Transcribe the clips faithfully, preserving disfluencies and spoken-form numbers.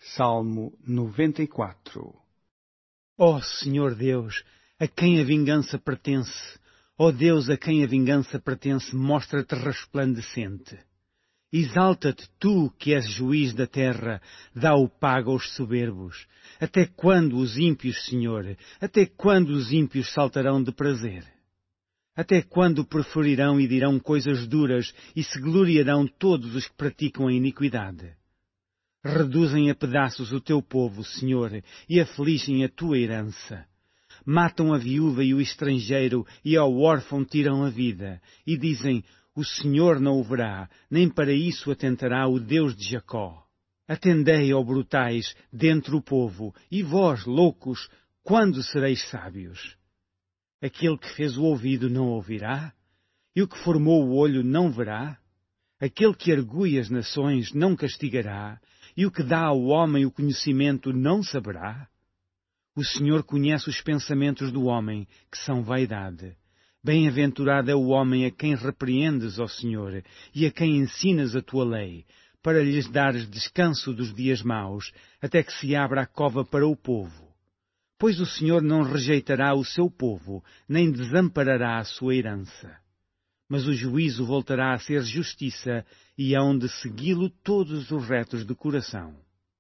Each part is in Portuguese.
Salmo noventa e quatro. Ó Senhor Deus, a quem a vingança pertence, ó Deus, a quem a vingança pertence, mostra-te resplandecente. Exalta-te tu, que és juiz da terra, dá o pago aos soberbos. Até quando os ímpios, Senhor, até quando os ímpios saltarão de prazer? Até quando preferirão e dirão coisas duras e se gloriarão todos os que praticam a iniquidade? Reduzem a pedaços o teu povo, Senhor, e afligem a tua herança. Matam a viúva e o estrangeiro, e ao órfão tiram a vida, e dizem, o Senhor não o verá, nem para isso atentará o Deus de Jacó. Atendei, ó brutais, dentre o povo, e vós, loucos, quando sereis sábios? Aquele que fez o ouvido não ouvirá? E o que formou o olho não verá? Aquele que argui as nações não castigará? E o que dá ao homem o conhecimento não saberá? O Senhor conhece os pensamentos do homem, que são vaidade. Bem-aventurado é o homem a quem repreendes, ó Senhor, e a quem ensinas a tua lei, para lhes dares descanso dos dias maus, até que se abra a cova para o povo. Pois o Senhor não rejeitará o seu povo, nem desamparará a sua herança. Mas o juízo voltará a ser justiça, e hão de segui-lo todos os retos de coração.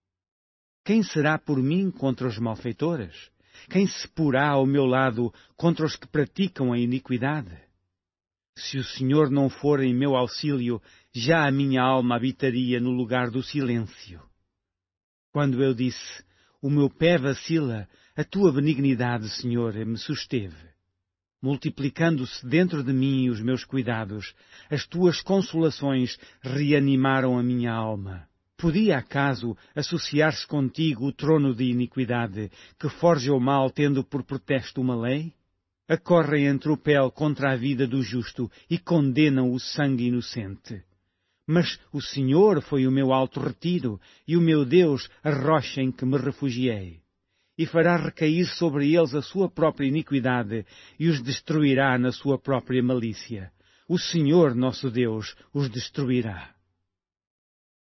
Quem será por mim contra os malfeitores? Quem se porá ao meu lado contra os que praticam a iniquidade? Se o Senhor não for em meu auxílio, já a minha alma habitaria no lugar do silêncio. Quando eu disse, o meu pé vacila, a tua benignidade, Senhor, me susteve. Multiplicando-se dentro de mim os meus cuidados, as tuas consolações reanimaram a minha alma. Podia, acaso, associar-se contigo o trono de iniquidade, que forja o mal tendo por pretexto uma lei? Acorrem em tropel contra a vida do justo e condenam o sangue inocente. Mas o Senhor foi o meu alto retiro, e o meu Deus a rocha em que me refugiei. E fará recair sobre eles a sua própria iniquidade, e os destruirá na sua própria malícia. O Senhor, nosso Deus, os destruirá.